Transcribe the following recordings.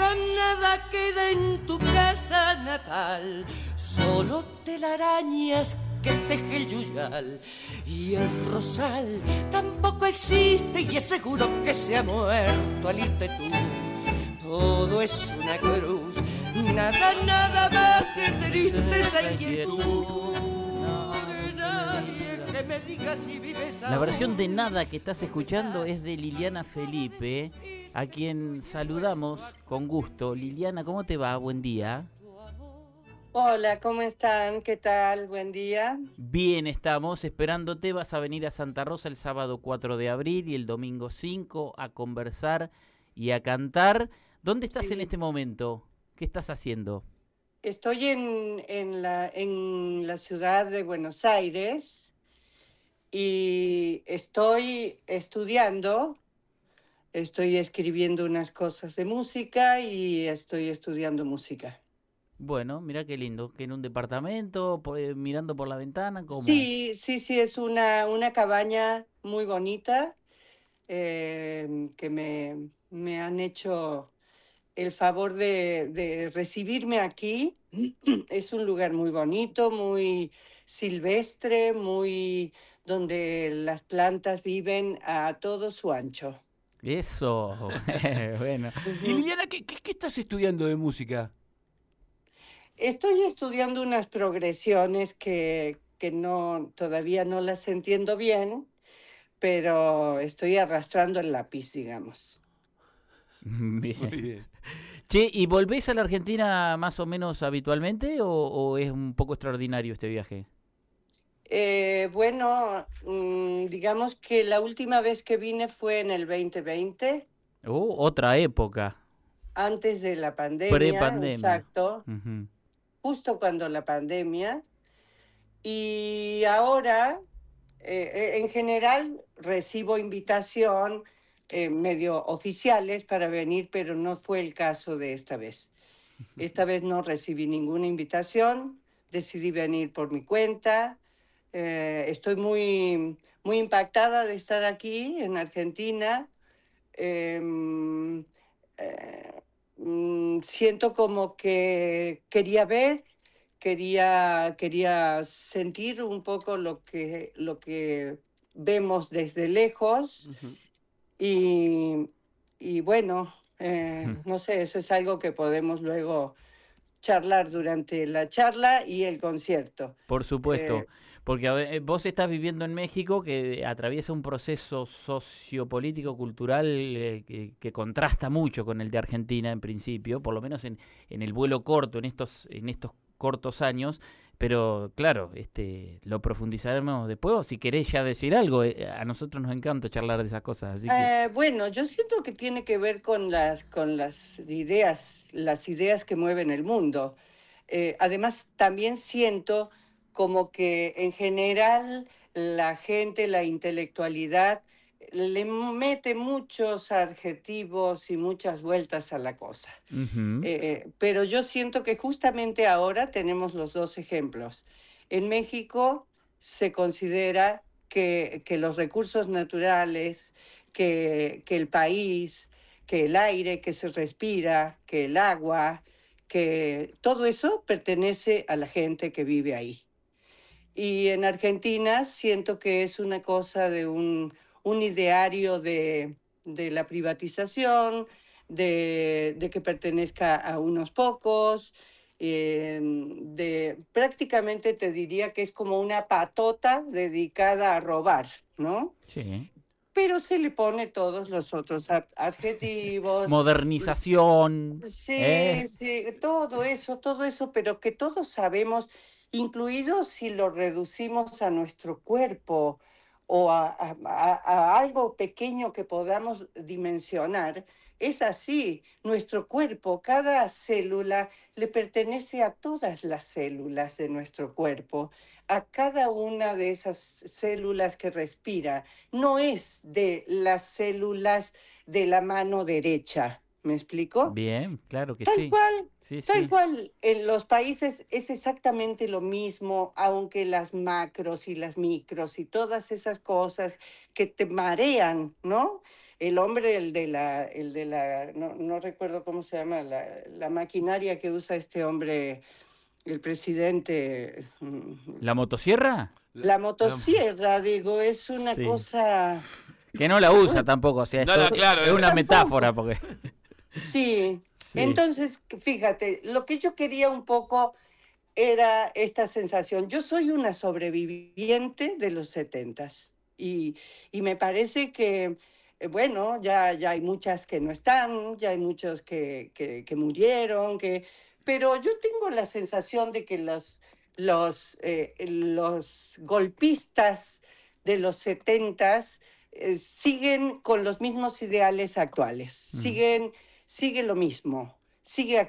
nada queda en tu casa natal, solo telarañas que teje el yuyal. Y el rosal tampoco existe y es seguro que se ha muerto al irte tú. Todo es una cruz, nada, nada más que tristeza y inquietud. Nadie que me diga si vives La versión de Nada que estás escuchando es de Liliana Felipe, a quien saludamos con gusto. Liliana, ¿cómo te va? Buen día. Hola, ¿cómo están? ¿Qué tal? Buen día. Bien, estamos esperándote. Vas a venir a Santa Rosa el sábado 4 de abril y el domingo 5 a conversar y a cantar. ¿Dónde estás Sí. en este momento? ¿Qué estás haciendo? Estoy en la ciudad de Buenos Aires y estoy estudiando, estoy escribiendo unas cosas de música y estoy estudiando música. Bueno, mira qué lindo, que en un departamento, mirando por la ventana, ¿cómo? Sí, sí, sí, es una cabaña muy bonita que me han hecho el favor de recibirme aquí. Es un lugar muy bonito, muy silvestre, muy donde las plantas viven a todo su ancho. Eso, bueno. Y Ujú. Liliana, ¿qué estás estudiando de música? Estoy estudiando unas progresiones que todavía no las entiendo bien, pero estoy arrastrando el lápiz, digamos. Muy Bien. bien. Che, ¿y volvés a la Argentina más o menos habitualmente o es un poco extraordinario este viaje? Bueno, digamos que la última vez que vine fue en el 2020, Otra época, antes de la pandemia, prepandemia. exacto, Ujú. justo cuando la pandemia. Y ahora, en general, recibo invitación medio oficiales para venir, pero no fue el caso de esta vez. Esta vez no recibí ninguna invitación, decidí venir por mi cuenta. Estoy muy impactada de estar aquí en Argentina. Em, eh, Siento como que quería ver, quería sentir un poco lo que vemos desde lejos Ujú. y, y bueno, no sé, eso es algo que podemos luego charlar durante la charla y el concierto. Por supuesto, Eh, porque vos estás viviendo en México que atraviesa un proceso sociopolítico, cultural que contrasta mucho con el de Argentina en principio, por lo menos en el vuelo corto, en estos cortos años, pero claro, lo profundizaremos después, o si querés ya decir algo, a nosotros nos encanta charlar de esas cosas, así que... bueno, yo siento que tiene que ver con las ideas que mueven el mundo. Además, también siento como que en general la gente, la intelectualidad, le mete muchos adjetivos y muchas vueltas a la cosa. Ujú. Pero yo siento que justamente ahora tenemos los dos ejemplos. En México se considera que los recursos naturales, que el país, que el aire que se respira, que el agua, que todo eso pertenece a la gente que vive ahí. Y en Argentina siento que es una cosa de un ideario de la privatización, de que pertenezca a unos pocos, prácticamente te diría que es como una patota dedicada a robar, ¿no? Sí. Pero se le pone todos los otros adjetivos. Modernización, Sí, sí, todo eso, pero que todos sabemos, incluido si lo reducimos a nuestro cuerpo o a algo pequeño que podamos dimensionar, es así. Nuestro cuerpo, cada célula le pertenece a todas las células de nuestro cuerpo, a cada una de esas células que respira. No es de las células de la mano derecha. ¿Me explico? bien, claro que Tal sí. cual, Sí, tal sí. cual. En los países es exactamente lo mismo, aunque las macros y las micros y todas esas cosas que te marean, ¿no? el hombre, no recuerdo cómo se llama, la maquinaria que usa este hombre, el presidente. ¿La motosierra? La motosierra, digo, es una Sí. cosa... Que no la usa tampoco, o sea, No, esto no, claro, es una tampoco. metáfora, porque... Sí. Sí. Entonces, fíjate, lo que yo quería un poco era esta sensación. Yo soy una sobreviviente de los 70s y me parece que, bueno, ya hay muchas que no están, ya hay muchos que murieron, pero yo tengo la sensación de que los golpistas de los 70s siguen con los mismos ideales actuales, sigue lo mismo, sigue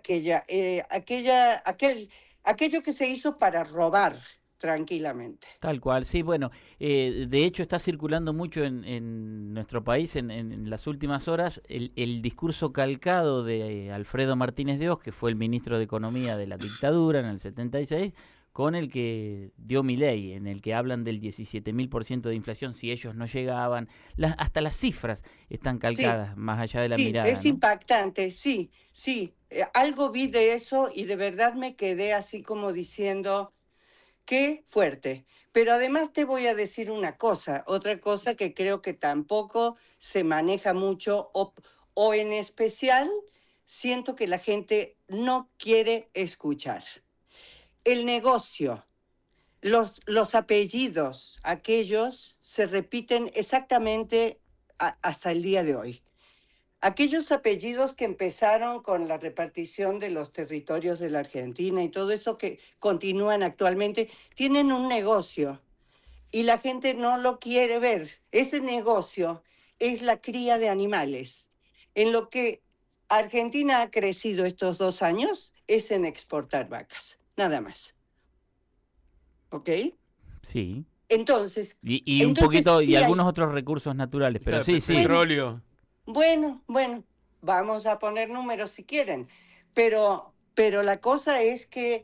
aquello que se hizo para robar tranquilamente. Tal cual, sí, bueno, de hecho está circulando mucho en nuestro país en las últimas horas el discurso calcado de Alfredo Martínez de Oz, que fue el ministro de Economía de la dictadura en el 76, con el que dio Milei, en el que hablan del 17.000% de inflación si ellos no llegaban. Hasta las cifras están calcadas, más allá de la mirada. Es ¿no? impactante, sí. Algo vi de eso y de verdad me quedé así como diciendo, qué fuerte. Pero además te voy a decir otra cosa que creo que tampoco se maneja mucho o en especial siento que la gente no quiere escuchar. El negocio, los apellidos, aquellos se repiten exactamente hasta el día de hoy. Aquellos apellidos que empezaron con la repartición de los territorios de la Argentina y todo eso que continúan actualmente, tienen un negocio y la gente no lo quiere ver. Ese negocio es la cría de animales. En lo que Argentina ha crecido estos 2 años es en exportar vacas, nada más. ¿Ok? Sí. Entonces, Y un poquito, sí y algunos otros recursos naturales, pero Claro, sí. Petróleo. Bueno, vamos a poner números si quieren, pero la cosa es que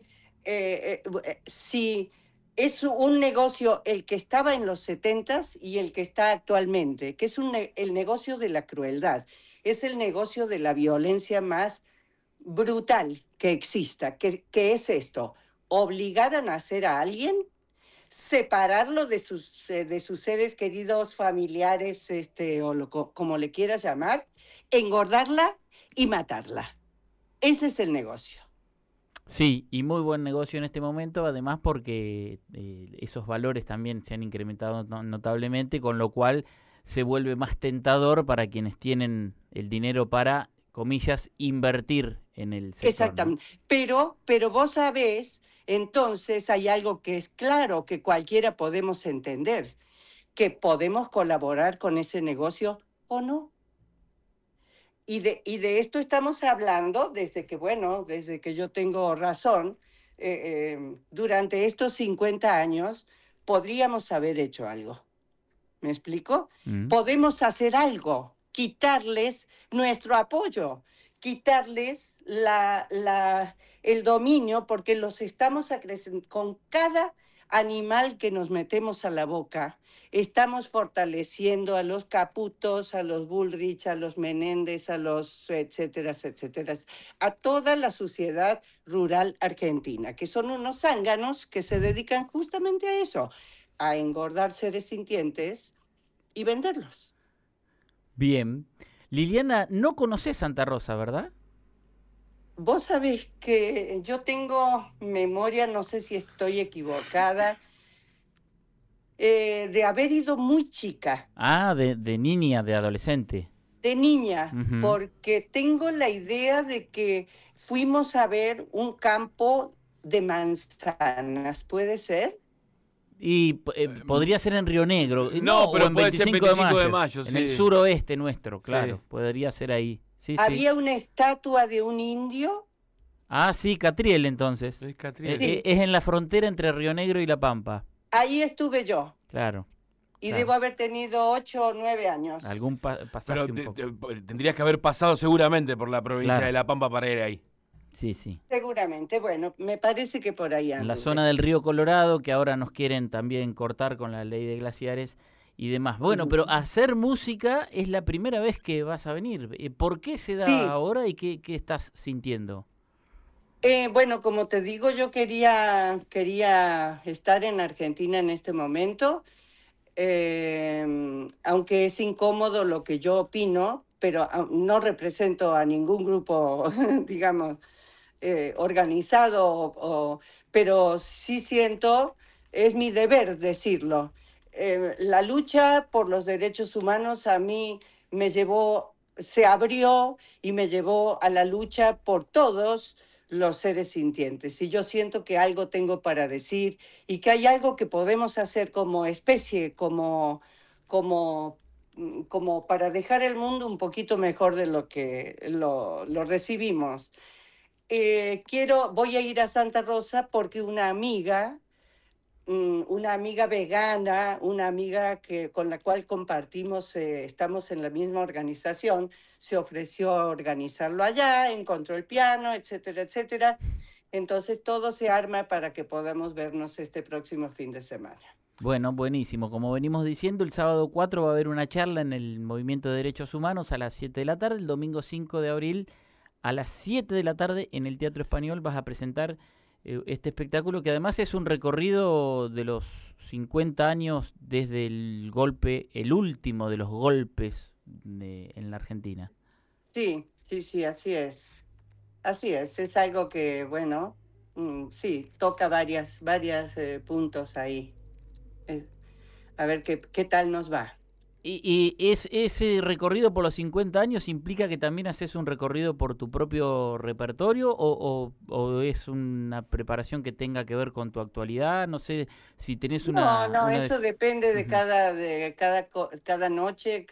si es un negocio el que estaba en los 70s y el que está actualmente, que es el negocio de la crueldad, es el negocio de la violencia más brutal que exista, que es esto, obligar a nacer a alguien, separarlo de sus seres queridos, familiares, como le quieras llamar, engordarla y matarla. Ese es el negocio. Sí, y muy buen negocio en este momento, además porque esos valores también se han incrementado notablemente, con lo cual se vuelve más tentador para quienes tienen el dinero para, comillas, invertir en el sector. Exactamente. ¿No? Pero vos sabés, entonces hay algo que es claro, que cualquiera podemos entender, que podemos colaborar con ese negocio o no. Y de esto estamos hablando desde que yo tengo razón. Durante estos 50 años podríamos haber hecho algo. ¿Me explico? Podemos hacer algo, quitarles nuestro apoyo, quitarles el dominio, porque los estamos acrecentando con cada animal que nos metemos a la boca. Estamos fortaleciendo a los Caputos, a los Bullrich, a los Menéndez, a los etcétera, a toda la sociedad rural argentina, que son unos zánganos que se dedican justamente a eso, a engordar seres sintientes y venderlos. Bien. Liliana, no conocés Santa Rosa, ¿verdad? Vos sabés que yo tengo memoria, no sé si estoy equivocada, de haber ido muy chica. Ah, de niña, de adolescente. De niña, Ujú. porque tengo la idea de que fuimos a ver un campo de manzanas, ¿puede ser? Y podría ser en Río Negro. No, pero o en puede ser 25 de mayo. sí. En el suroeste nuestro, claro. Sí. Podría ser ahí. Sí, Había sí. una estatua de un indio. Ah, sí, Catriel entonces. Es Catriel. Sí. Es en la frontera entre Río Negro y La Pampa. Ahí estuve yo. Claro. Y Claro. debo haber tenido 8 o 9 años. Algún pasaste Pero un poco. tendrías que haber pasado seguramente por la provincia Claro. de La Pampa para ir ahí. Sí, sí. Seguramente, bueno, me parece que por ahí En la anduve. zona del río Colorado, que ahora nos quieren también cortar con la ley de glaciares, y demás. Bueno, pero hacer música es la primera vez que vas a venir. ¿Por qué se da Sí, ahora y qué estás sintiendo? bueno, como te digo, yo quería estar en Argentina en este momento, aunque es incómodo lo que yo opino, pero no represento a ningún grupo, digamos, organizado, pero sí siento, es mi deber decirlo. La lucha por los derechos humanos a mí me llevó, se abrió y me llevó a la lucha por todos los seres sintientes. Y yo siento que algo tengo para decir y que hay algo que podemos hacer como especie, como, como para dejar el mundo un poquito mejor de lo que lo recibimos. Voy a ir a Santa Rosa porque una amiga vegana, una amiga con la cual compartimos, estamos en la misma organización, se ofreció a organizarlo allá, encontró el piano, etcétera, etcétera. Entonces todo se arma para que podamos vernos este próximo fin de semana. Bueno, buenísimo. Como venimos diciendo, el sábado 4 va a haber una charla en el Movimiento de Derechos Humanos a las 7 de la tarde. El domingo 5 de abril a las 7 de la tarde en el Teatro Español vas a presentar este espectáculo que además es un recorrido de los 50 años desde el golpe, el último de los golpes en la Argentina. Sí, sí, sí, así es. Así es algo que, bueno, sí, toca varias puntos ahí. Eh, a ver qué tal nos va. Ese recorrido por los 50 años implica que también haces un recorrido por tu propio repertorio o es una preparación que tenga que ver con tu actualidad. No sé si tenés No, una eso depende de Ujú. cada noche,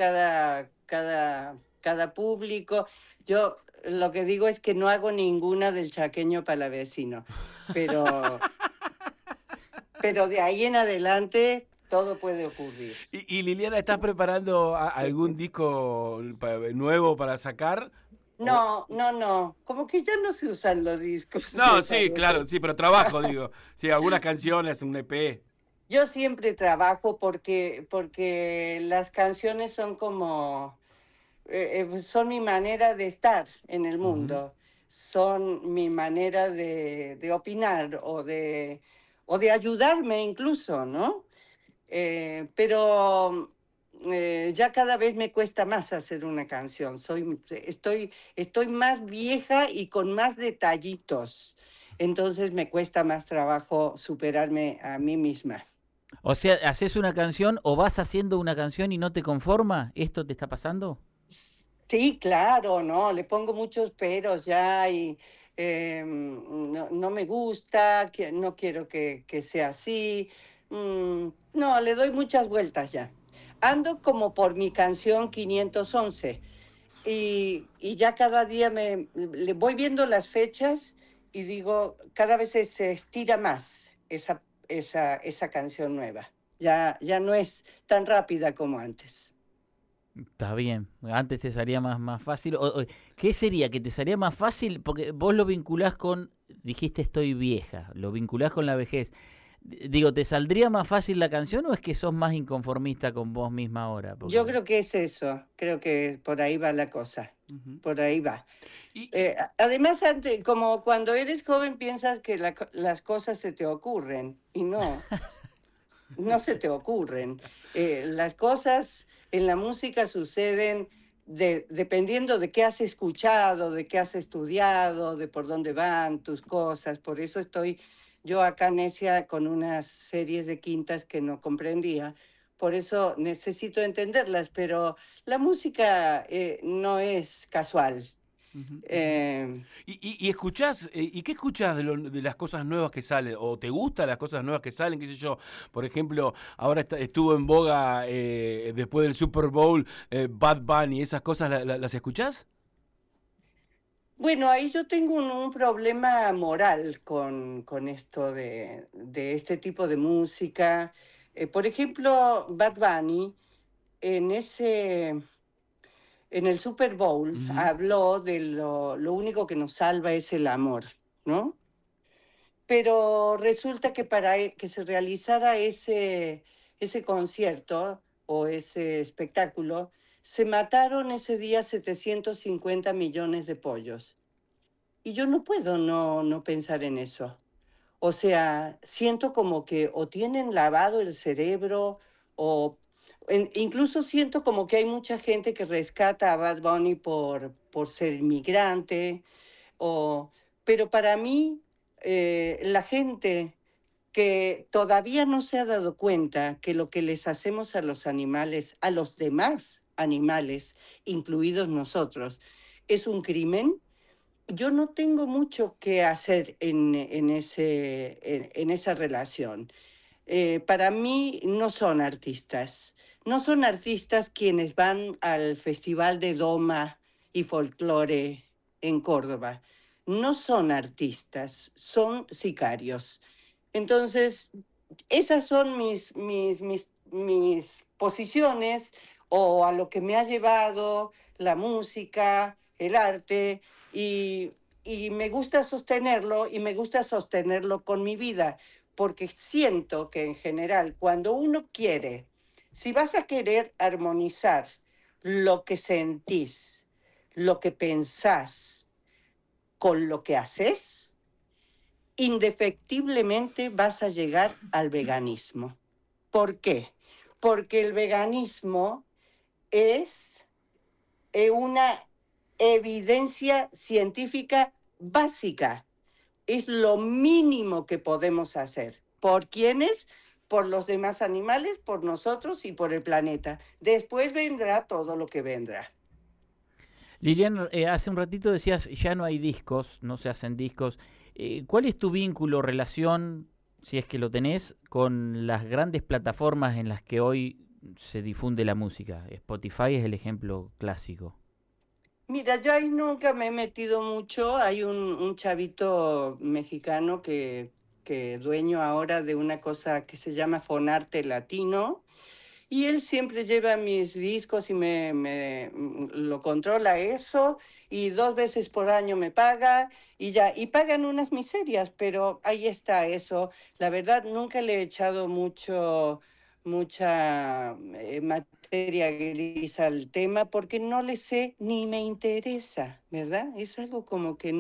cada público. Yo lo que digo es que no hago ninguna del chaqueño palavecino, pero, pero de ahí en adelante todo puede ocurrir. Y Liliana, ¿estás preparando algún disco nuevo para sacar? O- No, como que ya no se usan los discos, No, me sí, parece. claro, sí, pero trabajo, digo. Sí, algunas canciones, un EP. Yo siempre trabajo porque las canciones son como son mi manera de estar en el Ujú. mundo, son mi manera de opinar o de ayudarme incluso, ¿no? Pero ya cada vez me cuesta más hacer una canción. Estoy más vieja y con más detallitos. Entonces me cuesta más trabajo superarme a mí misma. O sea, haces una canción o vas haciendo una canción y no te conforma. ¿Esto te está pasando? Sí, claro, no, le pongo muchos peros ya y no me gusta, no quiero que sea así. No, le doy muchas vueltas ya. Ando como por mi canción 511 y ya cada día le voy viendo las fechas y digo, cada vez se estira más esa canción nueva. Ya no es tan rápida como antes. Está bien. Antes te salía más fácil. ¿Qué sería? ¿Que te salía más fácil? Porque vos lo vinculás con, dijiste estoy vieja, lo vinculás con la vejez. Digo, ¿te saldría más fácil la canción o es que sos más inconformista con vos misma ahora? Yo Porque... creo que es eso, creo que por ahí va la cosa, Ujú. por ahí va. Y, Además, como cuando eres joven piensas que las cosas se te ocurren y no se te ocurren. Las cosas en la música suceden dependiendo de qué has escuchado, de qué has estudiado, de por dónde van tus cosas. Por eso estoy yo acá necia con unas series de quintas que no comprendía. Por eso necesito entenderlas, pero la música no es casual. ujú, ujú. Eh, Y escuchás, ¿y qué escuchás de las cosas nuevas que salen? ¿O te gustan las cosas nuevas que salen? ¿Qué sé yo? Por ejemplo, ahora estuvo en boga después del Super Bowl Bad Bunny, ¿esas cosas las escuchás? Bueno, ahí yo tengo un problema moral con esto de este tipo de música. Por ejemplo, Bad Bunny en en el Super Bowl Ujú. habló de lo único que nos salva es el amor, ¿no? Pero resulta que para que se realizara ese concierto o ese espectáculo, se mataron ese día 750 millones de pollos. Y yo no puedo no pensar en eso. O sea, siento como que o tienen lavado el cerebro o incluso siento como que hay mucha gente que rescata a Bad Bunny por ser inmigrante. O, pero para mí, la gente que todavía no se ha dado cuenta que lo que les hacemos a los animales, a los demás animales, incluidos nosotros, es un crimen, yo no tengo mucho que hacer en esa relación. Para mí no son artistas. No son artistas quienes van al Festival de Doma y Folclore en Córdoba. No son artistas, son sicarios. Entonces, esas son mis posiciones o a lo que me ha llevado la música, el arte, y, y me gusta sostenerlo y me gusta sostenerlo con mi vida, porque siento que en general, cuando uno quiere, si vas a querer armonizar lo que sentís, lo que pensás con lo que haces, indefectiblemente vas a llegar al veganismo. ¿Por qué? Porque el veganismo es una evidencia científica básica. Es lo mínimo que podemos hacer. ¿Por quiénes? Por los demás animales, por nosotros y por el planeta. Después vendrá todo lo que vendrá. Lilian, hace un ratito decías, ya no hay discos, no se hacen discos. ¿Cuál es tu vínculo, relación, si es que lo tenés, con las grandes plataformas en las que hoy se difunde la música? Spotify es el ejemplo clásico. Mira, yo ahí nunca me he metido mucho. Hay un chavito mexicano que dueño ahora de una cosa que se llama Fonarte Latino. Y él siempre lleva mis discos y lo controla eso, y 2 veces por año me paga y ya, y pagan unas miserias, pero ahí está eso. La verdad, nunca le he echado mucha materia gris al tema porque no le sé ni me interesa, ¿verdad? Es algo como que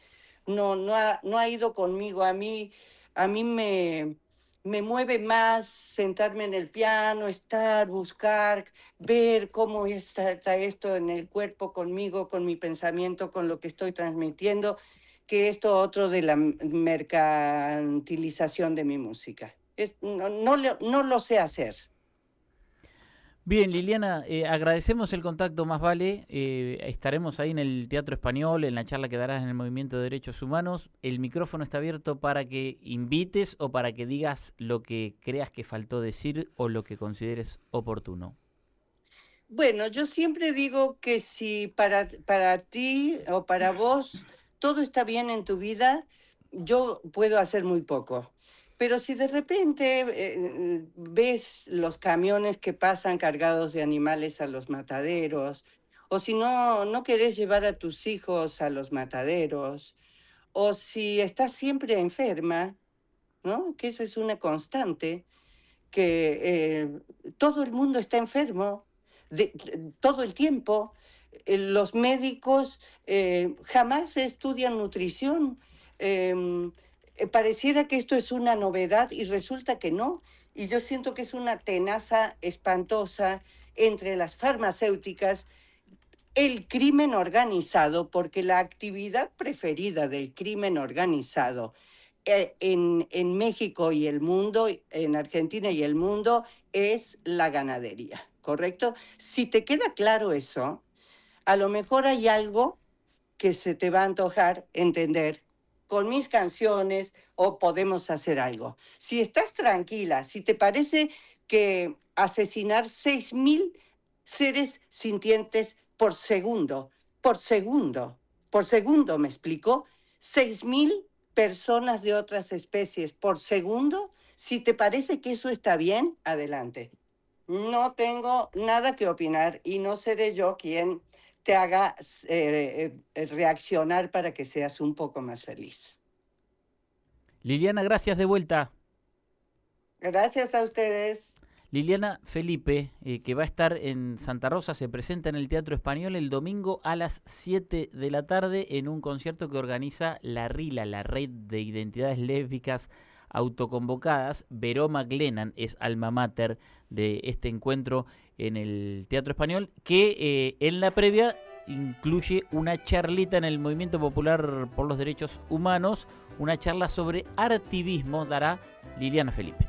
no ha ido conmigo. A mí me mueve más sentarme en el piano, estar, buscar, ver cómo está esto en el cuerpo conmigo, con mi pensamiento, con lo que estoy transmitiendo, que esto otro de la mercantilización de mi música. No lo sé hacer. Bien, Liliana, agradecemos el contacto, más vale. Estaremos ahí en el Teatro Español, en la charla que darás en el Movimiento de Derechos Humanos. El micrófono está abierto para que invites o para que digas lo que creas que faltó decir o lo que consideres oportuno. Bueno, yo siempre digo que si para ti o para vos todo está bien en tu vida, yo puedo hacer muy poco. Pero si de repente ves los camiones que pasan cargados de animales a los mataderos, o si no querés llevar a tus hijos a los mataderos, o si estás siempre enferma, ¿no? Que eso es una constante, que todo el mundo está enfermo todo el tiempo. Los médicos jamás estudian nutrición. Pareciera que esto es una novedad y resulta que no. Y yo siento que es una tenaza espantosa entre las farmacéuticas, el crimen organizado, porque la actividad preferida del crimen organizado en México y el mundo, en Argentina y el mundo, es la ganadería, ¿correcto? Si te queda claro eso, a lo mejor hay algo que se te va a antojar entender con mis canciones o podemos hacer algo. Si estás tranquila, si te parece que asesinar 6.000 seres sintientes por segundo, ¿me explico? 6.000 personas de otras especies por segundo, si te parece que eso está bien, adelante. No tengo nada que opinar y no seré yo quien te haga reaccionar para que seas un poco más feliz. Liliana, gracias de vuelta. Gracias a ustedes. Liliana Felipe, que va a estar en Santa Rosa, se presenta en el Teatro Español el domingo a las 7 de la tarde en un concierto que organiza la RILA, la Red de Identidades Lésbicas Autoconvocadas. Veró McLennan es alma mater de este encuentro en el Teatro Español, que en la previa incluye una charlita en el Movimiento Popular por los Derechos Humanos, una charla sobre artivismo dará Liliana Felipe.